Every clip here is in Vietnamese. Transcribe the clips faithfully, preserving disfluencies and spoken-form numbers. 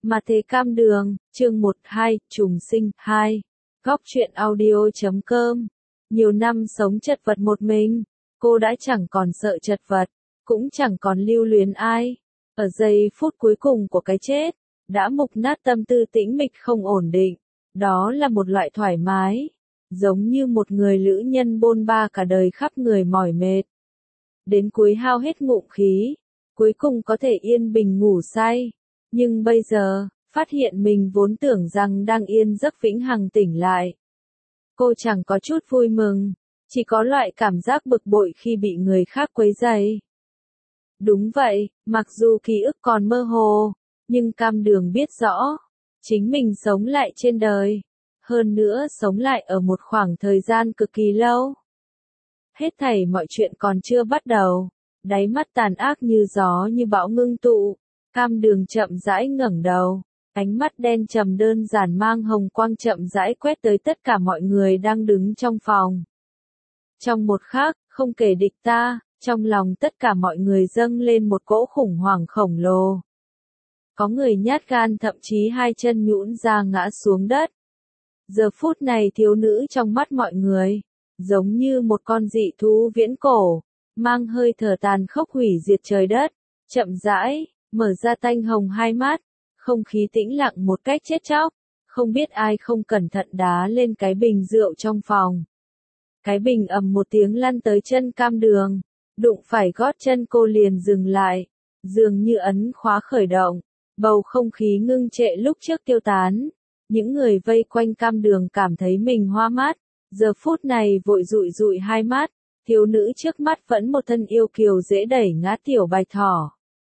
Mà thế cam đường, chương một hai, trùng sinh, hai. Góc truyện audio chấm com. Nhiều năm sống chật vật một mình, cô đã chẳng còn sợ chật vật, cũng chẳng còn lưu luyến ai. Ở giây phút cuối cùng của cái chết, đã mục nát tâm tư tĩnh mịch không ổn định. Đó là một loại thoải mái, giống như một người lữ nhân bôn ba cả đời khắp người mỏi mệt. Đến cuối hao hết ngụm khí, cuối cùng có thể yên bình ngủ say. Nhưng bây giờ, phát hiện mình vốn tưởng rằng đang yên giấc vĩnh hằng tỉnh lại. Cô chẳng có chút vui mừng, chỉ có loại cảm giác bực bội khi bị người khác quấy rầy. Đúng vậy, mặc dù ký ức còn mơ hồ, nhưng cam đường biết rõ, chính mình sống lại trên đời. Hơn nữa sống lại ở một khoảng thời gian cực kỳ lâu. Hết thảy mọi chuyện còn chưa bắt đầu, đáy mắt tàn ác như gió như bão ngưng tụ. Cam đường chậm rãi ngẩng đầu, ánh mắt đen trầm đơn giản mang hồng quang chậm rãi quét tới tất cả mọi người đang đứng trong phòng. Trong một khắc, không kể địch ta, trong lòng tất cả mọi người dâng lên một cỗ khủng hoảng khổng lồ. Có người nhát gan thậm chí hai chân nhũn ra ngã xuống đất. Giờ phút này thiếu nữ trong mắt mọi người, giống như một con dị thú viễn cổ, mang hơi thở tàn khốc hủy diệt trời đất, chậm rãi mở ra tanh hồng hai mắt, không khí tĩnh lặng một cách chết chóc, không biết ai không cẩn thận đá lên cái bình rượu trong phòng. Cái bình ầm một tiếng lăn tới chân cam đường, đụng phải gót chân cô liền dừng lại, dường như ấn khóa khởi động, bầu không khí ngưng trệ lúc trước tiêu tán. Những người vây quanh cam đường cảm thấy mình hoa mắt, giờ phút này vội dụi dụi hai mắt, thiếu nữ trước mắt vẫn một thân yêu kiều dễ đẩy ngã tiểu bạch thỏ.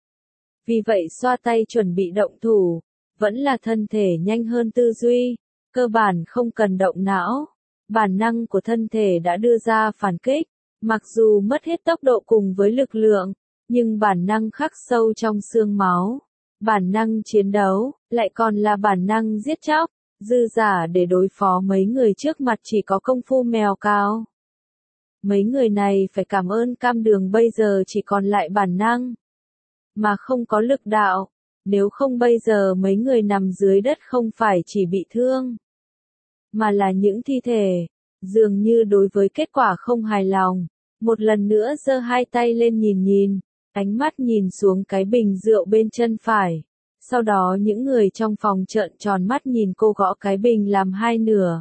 Vì vậy xoa tay chuẩn bị động thủ, vẫn là thân thể nhanh hơn tư duy, cơ bản không cần động não. Bản năng của thân thể đã đưa ra phản kích, mặc dù mất hết tốc độ cùng với lực lượng, nhưng bản năng khắc sâu trong xương máu. Bản năng chiến đấu, lại còn là bản năng giết chóc, dư giả để đối phó mấy người trước mặt chỉ có công phu mèo cao. Mấy người này phải cảm ơn cam đường bây giờ chỉ còn lại bản năng, mà không có lực đạo, nếu không bây giờ mấy người nằm dưới đất không phải chỉ bị thương, mà là những thi thể, dường như đối với kết quả không hài lòng, một lần nữa giơ hai tay lên nhìn nhìn, ánh mắt nhìn xuống cái bình rượu bên chân phải, sau đó những người trong phòng trợn tròn mắt nhìn cô gõ cái bình làm hai nửa.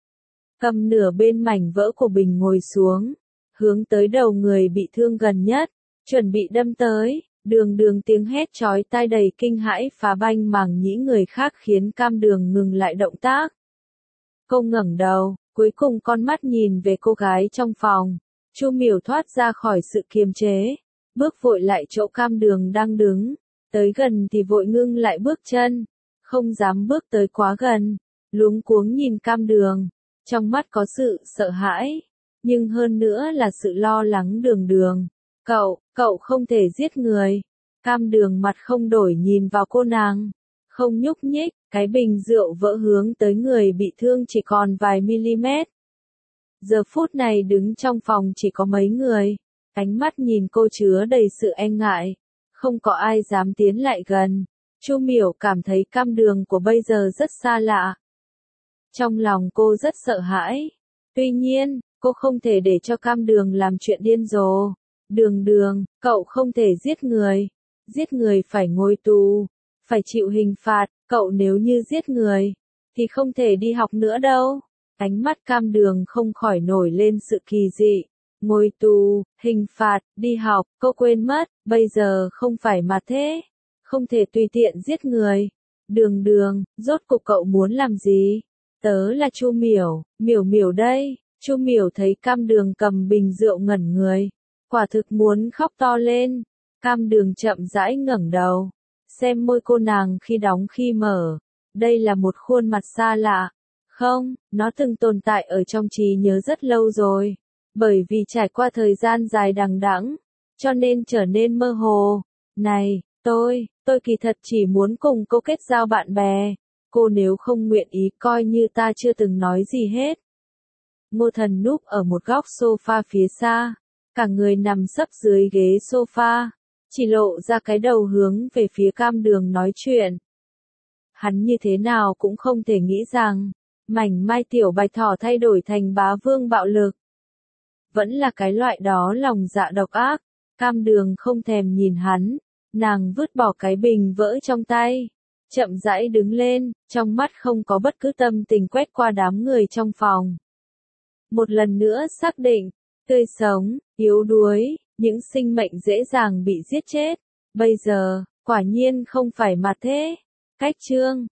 Cầm nửa bên mảnh vỡ của bình ngồi xuống, hướng tới đầu người bị thương gần nhất, chuẩn bị đâm tới. Đường đường tiếng hét chói tai đầy kinh hãi phá banh màng nhĩ người khác khiến cam đường ngừng lại động tác. Cô ngẩng đầu, cuối cùng con mắt nhìn về cô gái trong phòng. Chu Miểu thoát ra khỏi sự kiềm chế, bước vội lại chỗ cam đường đang đứng, tới gần thì vội ngưng lại bước chân, không dám bước tới quá gần, luống cuống nhìn cam đường, trong mắt có sự sợ hãi, nhưng hơn nữa là sự lo lắng. Đường đường. Cậu, cậu không thể giết người. Cam đường mặt không đổi nhìn vào cô nàng, không nhúc nhích, cái bình rượu vỡ hướng tới người bị thương chỉ còn vài mm. Giờ phút này đứng trong phòng chỉ có mấy người, ánh mắt nhìn cô chứa đầy sự e ngại, không có ai dám tiến lại gần. Chu Miểu cảm thấy cam đường của bây giờ rất xa lạ. Trong lòng cô rất sợ hãi, tuy nhiên, cô không thể để cho cam đường làm chuyện điên rồ. Đường đường, cậu không thể giết người. Giết người phải ngồi tù, phải chịu hình phạt, cậu nếu như giết người, thì không thể đi học nữa đâu. Ánh mắt cam đường không khỏi nổi lên sự kỳ dị. Ngồi tù, hình phạt, đi học, cô quên mất, bây giờ không phải mà thế. Không thể tùy tiện giết người. Đường đường, rốt cục cậu muốn làm gì? Tớ là Chu Miểu, Miểu Miểu đây. Chu Miểu thấy cam đường cầm bình rượu ngẩn người. Quả thực muốn khóc to lên. Cam đường chậm rãi ngẩng đầu, xem môi cô nàng khi đóng khi mở. Đây là một khuôn mặt xa lạ. Không, nó từng tồn tại ở trong trí nhớ rất lâu rồi. Bởi vì trải qua thời gian dài đằng đẵng, cho nên trở nên mơ hồ. Này, tôi, tôi kỳ thật chỉ muốn cùng cô kết giao bạn bè. Cô nếu không nguyện ý coi như ta chưa từng nói gì hết. Ngô Thần núp ở một góc sofa phía xa. Cả người nằm sấp dưới ghế sofa, chỉ lộ ra cái đầu hướng về phía cam đường nói chuyện. hắn như thế nào cũng không thể nghĩ rằng, mảnh mai tiểu bạch thỏ thay đổi thành bá vương bạo lực. Vẫn là cái loại đó lòng dạ độc ác, cam đường không thèm nhìn hắn, nàng vứt bỏ cái bình vỡ trong tay, chậm rãi đứng lên, trong mắt không có bất cứ tâm tình quét qua đám người trong phòng. Một lần nữa xác định, tươi sống, yếu đuối, những sinh mệnh dễ dàng bị giết chết, bây giờ, quả nhiên không phải mà thế. Cách chương